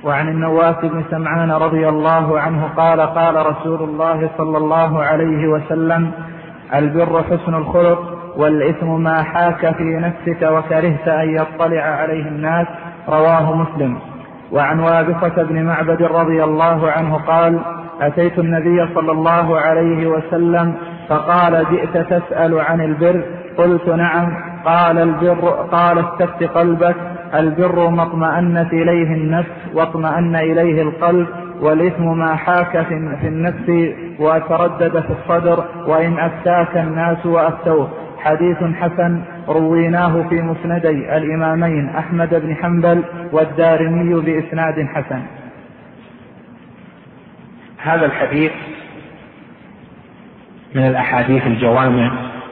وعن النواس بن سمعان رضي الله عنه قال قال رسول الله صلى الله عليه وسلم: البر حسن الخلق، والإثم ما حاك في نفسك وكرهت أن يطلع عليه الناس. رواه مسلم. وعن وابصة بن معبد رضي الله عنه قال: أتيت النبي صلى الله عليه وسلم فقال: جئت تسأل عن البر؟ قلت: نعم. قال: البر، قال: استفت قلبك، البر ما اطمأنت إليه النفس واطمأن إليه القلب، والإثم ما حاك في النفس وتردد في الصدر، وإن أفتاك الناس وأفتوه. حديث حسن رويناه في مسندي الإمامين أحمد بن حنبل والدارمي بإسناد حسن. هذا الحديث من الأحاديث الجوامع،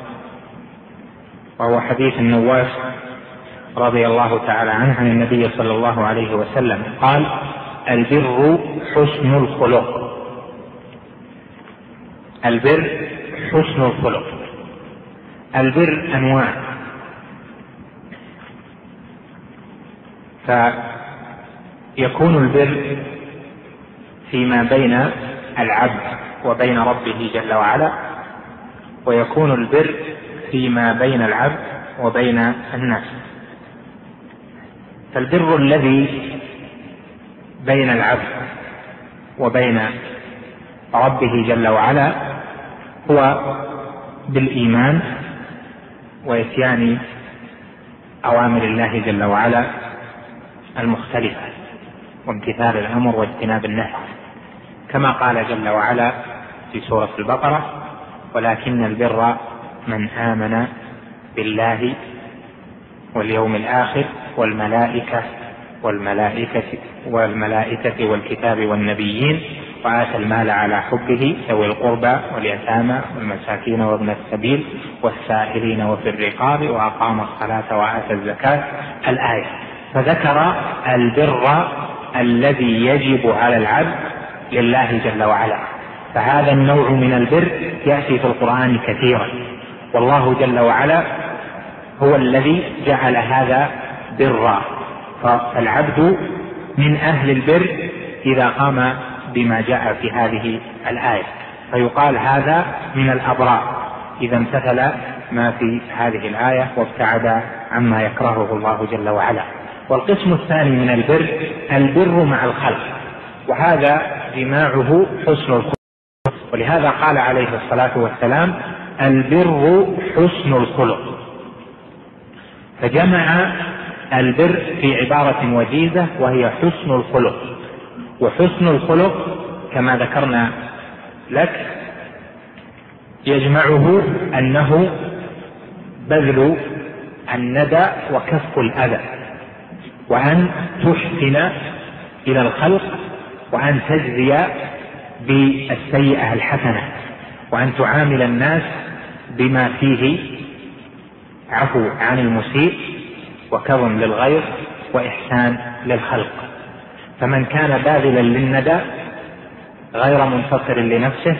وهو حديث النواس رضي الله تعالى عنه عن النبي صلى الله عليه وسلم قال: البر حسن الخلق. البر حسن الخلق. البر أنواع، فيكون البر فيما بين العبد وبين ربه جل وعلا، ويكون البر فيما بين العبد وبين الناس. فالبر الذي بين العبد وبين ربه جل وعلا هو بالإيمان وإتيان أوامر الله جل وعلا المختلفة، وامتثال الأمر واجتناب النهي، كما قال جل وعلا في سورة البقرة: ولكن البر من آمن بالله واليوم الآخر والملائكة والكتاب والنبيين وآتى المال على حبه ذوي القربى واليتامى والمساكين وابن السبيل والسائلين وفي الرقاب وأقام الصلاة وآتى الزكاة. الآية. فذكر البر الذي يجب على العبد لله جل وعلا. فهذا النوع من البر يأتي في القرآن كثيرا، والله جل وعلا هو الذي جعل هذا برا. فالعبد من أهل البر إذا قام بما جاء في هذه الآية، فيقال هذا من الأبرار إذا امتثل ما في هذه الآية وابتعد عما يكرهه الله جل وعلا. والقسم الثاني من البر البر مع الخلق، وهذا جماعه حسن الخلق. ولهذا قال عليه الصلاة والسلام: البر حسن الخلق. فجمع البر في عبارة وجيزة وهي حسن الخلق. وحسن الخلق كما ذكرنا لك يجمعه أنه بذل الندى وكف الأذى، وأن تحسن إلى الخلق، وأن تجزي بالسيئة الحسنة، وأن تعامل الناس بما فيه عفو عن المسيء وكظم للغير وإحسان للخلق. فمن كان باذلا للندى غير منتصر لنفسه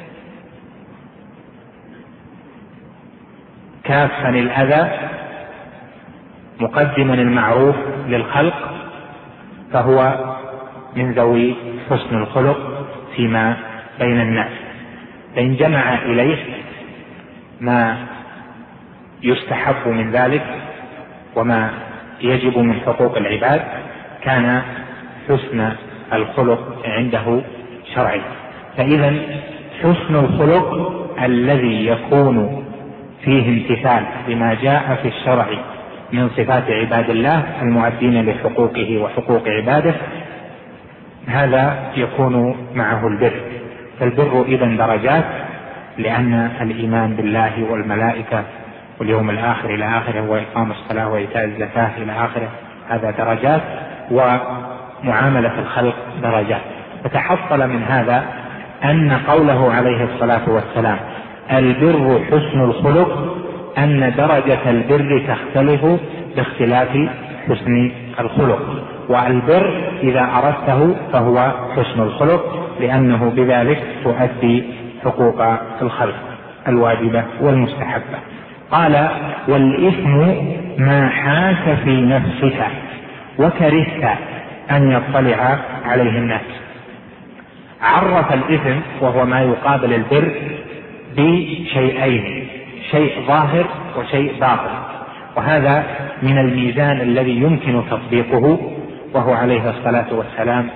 كافا الأذى مقدما المعروف للخلق، فهو من ذوي حسن الخلق فيما بين الناس. فإن جمع إليه ما يستحب من ذلك وما يجب من حقوق العباد كان حسن الخلق عنده شرعي. فإذا حسن الخلق الذي يكون فيه امتثال بما جاء في الشرع من صفات عباد الله المؤدين لحقوقه وحقوق عباده، هذا يكون معه البر. فالبر إذن درجات، لأن الإيمان بالله والملائكة واليوم الآخر إلى آخره، وإقام الصلاة وإيتاء الزكاة إلى آخره، هذا درجات، ومعاملة الخلق درجات. فتحصل من هذا أن قوله عليه الصلاة والسلام البر حسن الخلق، أن درجة البر تختلف باختلاف حسن الخلق. والبر إذا أردته فهو حسن الخلق، لأنه بذلك تؤدي حقوق الخلق الواجبة والمستحبة. قال: والإثم ما حاك في نفسك وكرهت أن يطلع عليه الناس. عرف الإثم وهو ما يقابل البر بشيئين، شيء ظاهر وشيء باطن، وهذا من الميزان الذي يمكن تطبيقه، وهو عليه الصلاة والسلام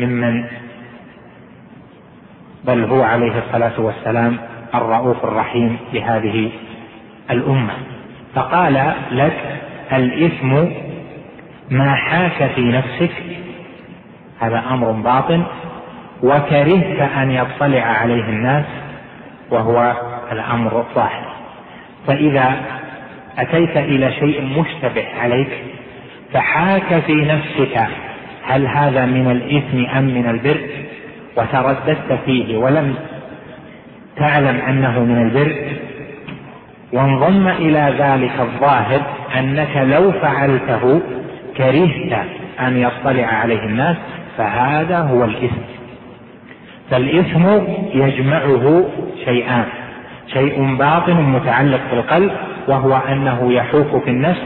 بل هو عليه الصلاة والسلام الرؤوف الرحيم لهذه الأمة. فقال لك: الإثم ما حاك في نفسك، هذا أمر باطن، وكرهت أن يطلع عليه الناس، وهو الأمر الظاهر. فإذا أتيت إلى شيء مشتبه عليك فحاك في نفسك هل هذا من الإثم أم من البر، وترددت فيه ولم تعلم أنه من البر، وانضم إلى ذلك الظاهر أنك لو فعلته كرهت أن يطلع عليه الناس، فهذا هو الإثم. فالإثم يجمعه شيئان: شيء باطن متعلق بالقلب، وهو أنه يحوك في النفس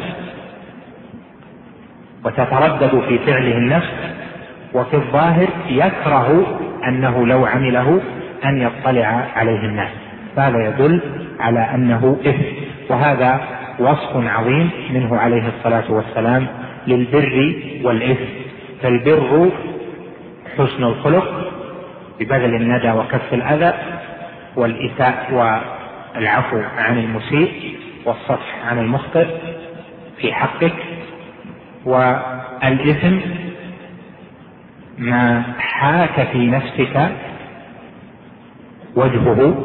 وتتردد في فعله النفس، وفي الظاهر يكره أنه لو عمله أن يطلع عليه الناس، فهذا يدل على أنه إثم. وهذا وصف عظيم منه عليه الصلاة والسلام للبر والإثم. فالبر حسن الخلق ببذل الندى وكف الأذى والإساءة والعفو عن المسيء والصفح عن المخطئ في حقك. والإثم ما حاك في نفسك وجهه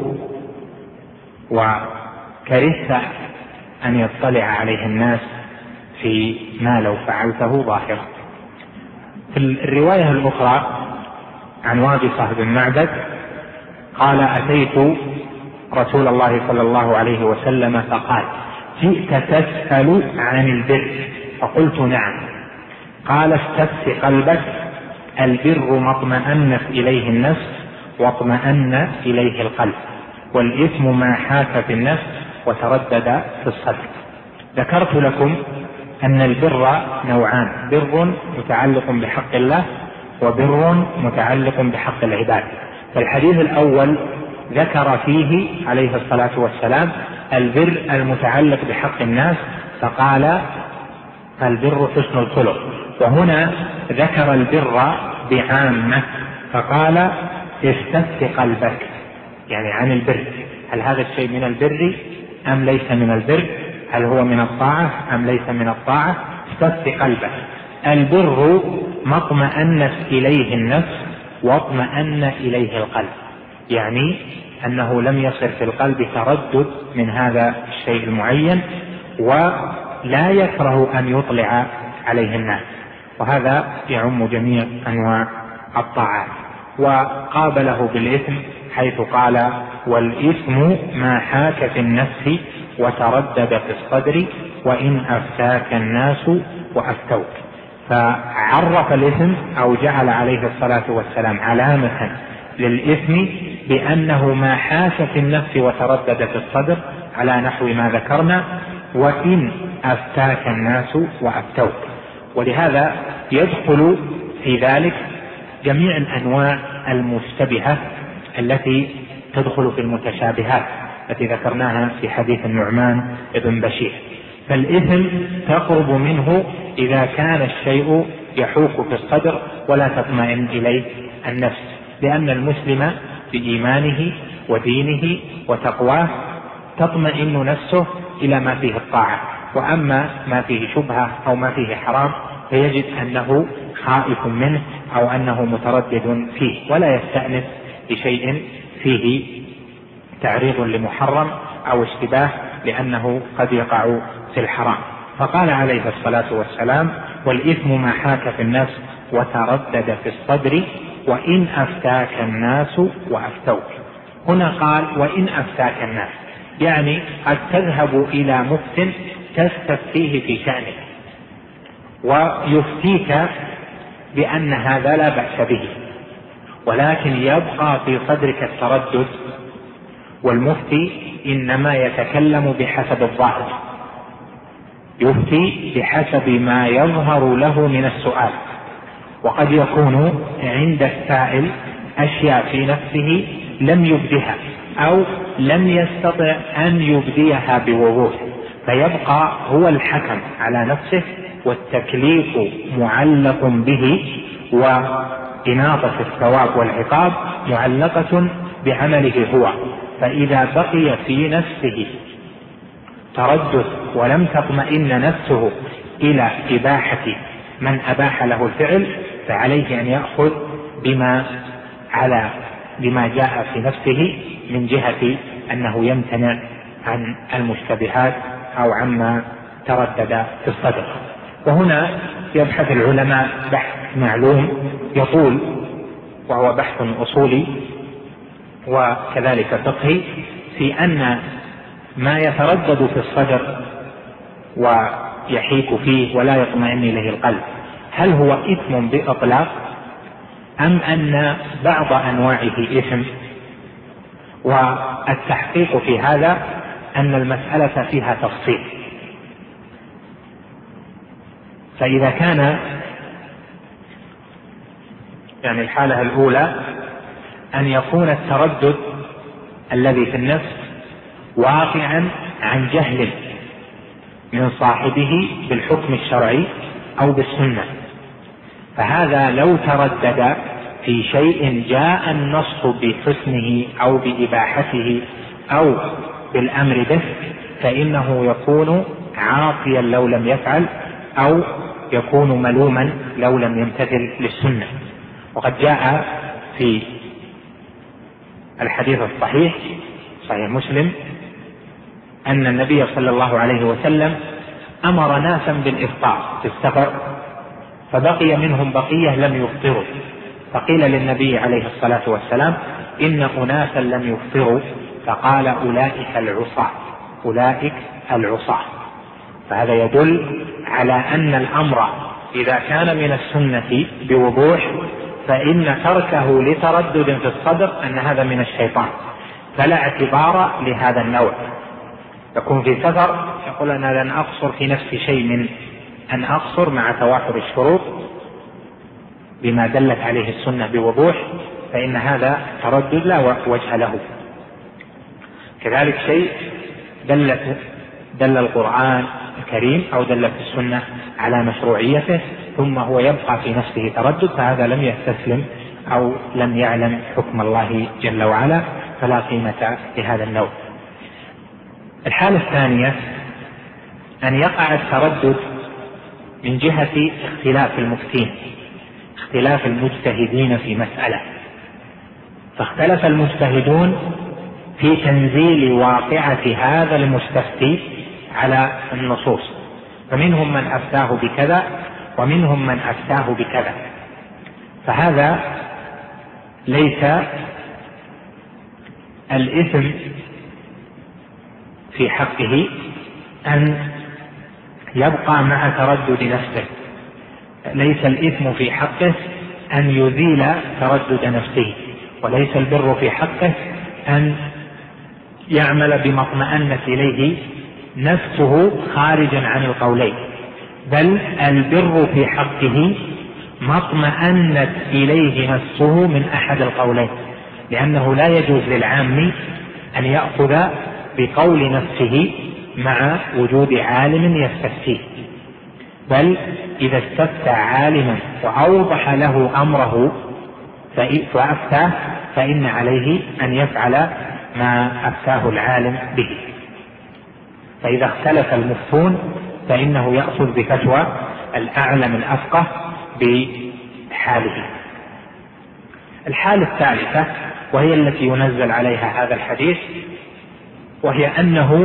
وكرهت أن يطلع عليه الناس في ما لو فعلته ظاهرا. في الرواية الأخرى عن وابصة بن معبد قال: أتيت رسول الله صلى الله عليه وسلم فقال: جئت تسأل عن البر؟ فقلت: نعم. قال: استفت قلبك، البر ما اطمأنت إليه النفس واطمأن إليه القلب، والإثم ما حاك في النفس وتردد في الصدر. ذكرت لكم أن البر نوعان: بر متعلق بحق الله، وبر متعلق بحق العباد. فالحديث الأول ذكر فيه عليه الصلاة والسلام البر المتعلق بحق الناس، فقال: البر حسن الخلق. وهنا ذكر البر بعامة فقال: استفت قلبك، يعني عن البر، هل هذا الشيء من البر أم ليس من البر؟ هل هو من الطاعة أم ليس من الطاعة؟ استفت قلبك. البر ما اطمأنت إليه النفس واطمأن إليه القلب، يعني أنه لم يصر في القلب تردد من هذا الشيء المعين، ولا يكره أن يطلع عليه الناس، وهذا يعم جميع أنواع الطاعات. وقابله بالإثم حيث قال: والإثم ما حاك في النفس وتردد في الصدر وإن أفتاك الناس وأفتوك. فعرف الإثم أو جعل عليه الصلاة والسلام علامة للإثم بأنه ما حاك في النفس وتردد في الصدر على نحو ما ذكرنا، وإن أفتاك الناس وأفتوك. ولهذا يدخل في ذلك جميع الأنواع المشتبهة التي تدخل في المتشابهات التي ذكرناها في حديث النعمان بن بشير. فالإثم تقرب منه إذا كان الشيء يحوك في الصدر ولا تطمئن إليه النفس، لأن المسلم بإيمانه ودينه وتقواه تطمئن نفسه إلى ما فيه الطاعة، وأما ما فيه شبهة أو ما فيه حرام فيجد أنه خائف منه أو أنه متردد فيه، ولا يستأنس بشيء فيه تعريض لمحرم أو اشتباه، لأنه قد يقع في الحرام. فقال عليه الصلاة والسلام: والإثم ما حاك في النفس وتردد في الصدر وإن أفتاك الناس وأفتوك. هنا قال: وإن أفتاك الناس، يعني قد تذهب إلى مفتٍ تستفتيه في شأنك ويفتيك بأن هذا لا بأس به، ولكن يبقى في صدرك التردد، والمفتي إنما يتكلم بحسب الظاهر، يفتي بحسب ما يظهر له من السؤال، وقد يكون عند السائل أشياء في نفسه لم يبدها أو لم يستطع أن يبديها بوضوح، فيبقى هو الحكم على نفسه، والتكليف معلق به، وإناطة الثواب والعقاب معلقة بعمله هو. فإذا بقي في نفسه تردد ولم تطمئن نفسه إلى إباحة من أباح له الفعل، فعليه أن يأخذ بما جاء في نفسه من جهة أنه يمتنع عن المشتبهات أو عما تردد في الصدر. وهنا يبحث العلماء بحث معلوم يطول، وهو بحث أصولي وكذلك فقهي، في أن ما يتردد في الصدر ويحيك فيه ولا يطمئن إليه القلب، هل هو إثم بإطلاق أم أن بعض أنواعه إثم؟ والتحقيق في هذا أن المسألة فيها تفصيل. فإذا كان الحالة الأولى أن يكون التردد الذي في النفس واقعا عن جهل من صاحبه بالحكم الشرعي أو بالسنة، فهذا لو تردد في شيء جاء النص بحسنه أو بإباحته أو بالأمر به، فإنه يكون عاصيا لو لم يفعل، أو يكون ملوما لو لم يمتثل للسنة. وقد جاء في الحديث الصحيح صحيح مسلم أن النبي صلى الله عليه وسلم أمر ناسا بالإفطار في السفر، فبقي منهم بقية لم يفطروا، فقيل للنبي عليه الصلاة والسلام إن أناسا لم يفطروا، فقال أولئك العصاة. فهذا يدل على أن الأمر إذا كان من السنة بوضوح فإن تركه لتردد في الصدر أن هذا من الشيطان، فلا اعتبار لهذا النوع. يكون في سفر يقول أنا لن أقصر في نفسي شيء من أن أقصر مع توافر الشروط بما دلت عليه السنة بوضوح، فإن هذا تردد لا وجه له. كذلك شيء دل القرآن الكريم أو دلت السنة على مشروعيته ثم هو يبقى في نفسه تردد، فهذا لم يستسلم أو لم يعلم حكم الله جل وعلا، فلا قيمة لهذا النوع. الحالة الثانية أن يقع التردد من جهة اختلاف المفتين، اختلاف المجتهدين في مسألة، فاختلف المجتهدون في تنزيل واقعة هذا المستفتي على النصوص، فمنهم من أفتاه بكذا ومنهم من أفتاه بكذا، فهذا ليس الإثم في حقه أن يبقى مع تردد نفسه، ليس الإثم في حقه أن يزيل تردد نفسه، وليس البر في حقه أن يعمل بما اطمأنت إليه نفسه خارجا عن القولين، بل البر في حقه ما اطمأنت إليه نفسه من أحد القولين، لأنه لا يجوز للعام أن يأخذ بقول نفسه مع وجود عالم يستفتيه، بل إذا استفتى عالما وأوضح له أمره فأفتاه فإن عليه أن يفعل ما أفتاه العالم به. فإذا اختلف المفتون فإنه يأخذ بفتوى الأعلم الأفقه بحاله. الحالة الثالثة وهي التي ينزل عليها هذا الحديث، وهي أنه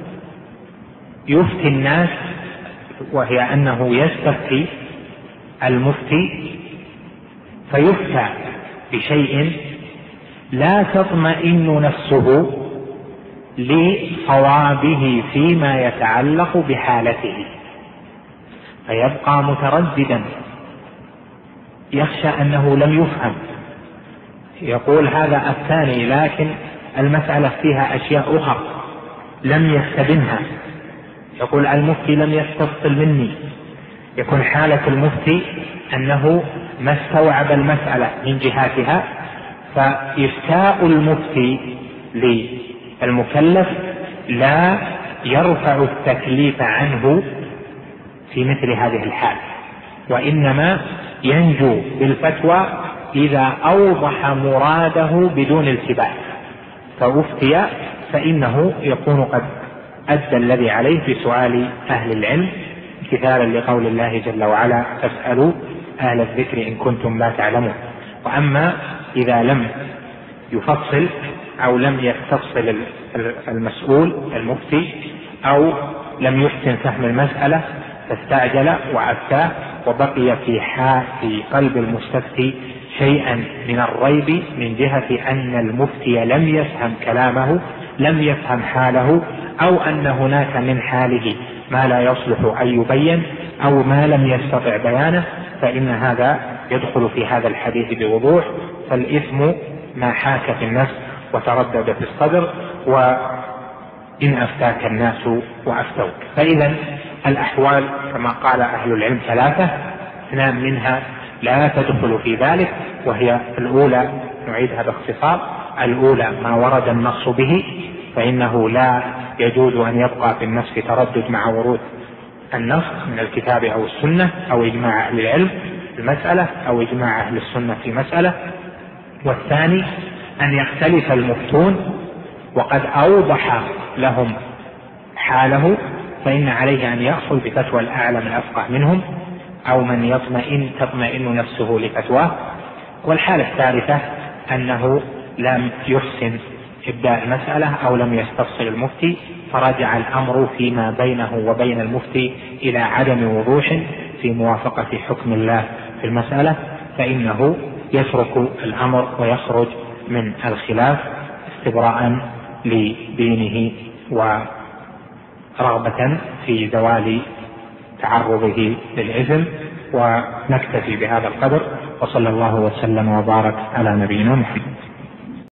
يفتي الناس، وهي أنه يستفتي المفتي فيفتى بشيء لا تطمئن نفسه لصوابه فيما يتعلق بحالته، فيبقى مترددا يخشى أنه لم يفهم، يقول هذا أفتاني لكن المسألة فيها أشياء أخرى لم يستبنها، يقول المفتي لم يستفصل مني، يكون حالة المفتي أنه ما استوعب المسألة من جهاتها، فإفتاء المفتي للمكلف لا يرفع التكليف عنه في مثل هذه الحال، وإنما ينجو بالفتوى إذا أوضح مراده بدون التباس، فأفتي فإنه يكون قد أدى الذي عليه في سؤال أهل العلم، امتثالا لقول الله جل وعلا: فاسألوا أهل الذكر إن كنتم لا تعلمون. وأما إذا لم يفصل أو لم يستفصل المسؤول المفتي أو لم يحسن فهم المسألة فاستعجل وأفتى، وبقي في قلب المستفتي شيئا من الريب من جهة أن المفتي لم يفهم كلامه، لم يفهم حاله، أو أن هناك من حاله ما لا يصلح أن يبين أو ما لم يستطع بيانه، فإن هذا يدخل في هذا الحديث بوضوح. فالإثم ما حاك في النفس وتردد في الصدر، وإن أفتاك الناس وأفتوك. فإذا الأحوال كما قال أهل العلم ثلاثة، 2 منها لا تدخل في ذلك، وهي الأولى نعيدها باختصار: الأولى ما ورد النص به، فإنه لا يجوز أن يبقى في النفس تردد مع ورود النص من الكتاب أو السنة أو إجماع أهل العلم في المسألة أو إجماع أهل السنة في مسألة. والثاني أن يختلف المفتون وقد أوضح لهم حاله، فإن عليه أن يأخذ بفتوى الأعلم الأفقه منهم أو من تطمئن نفسه لفتواه. والحالة الثالثة أنه لم يحسن إبداء المسألة أو لم يستفصل المفتي، فرجع الأمر فيما بينه وبين المفتي إلى عدم وضوح في موافقة حكم الله في المسألة، فإنه يترك الأمر ويخرج من الخلاف استبراء لدينه ورغبة في زوال تعرضه للإثم. ونكتفي بهذا القدر، وصلى الله وسلم وبارك على نبينا محمد.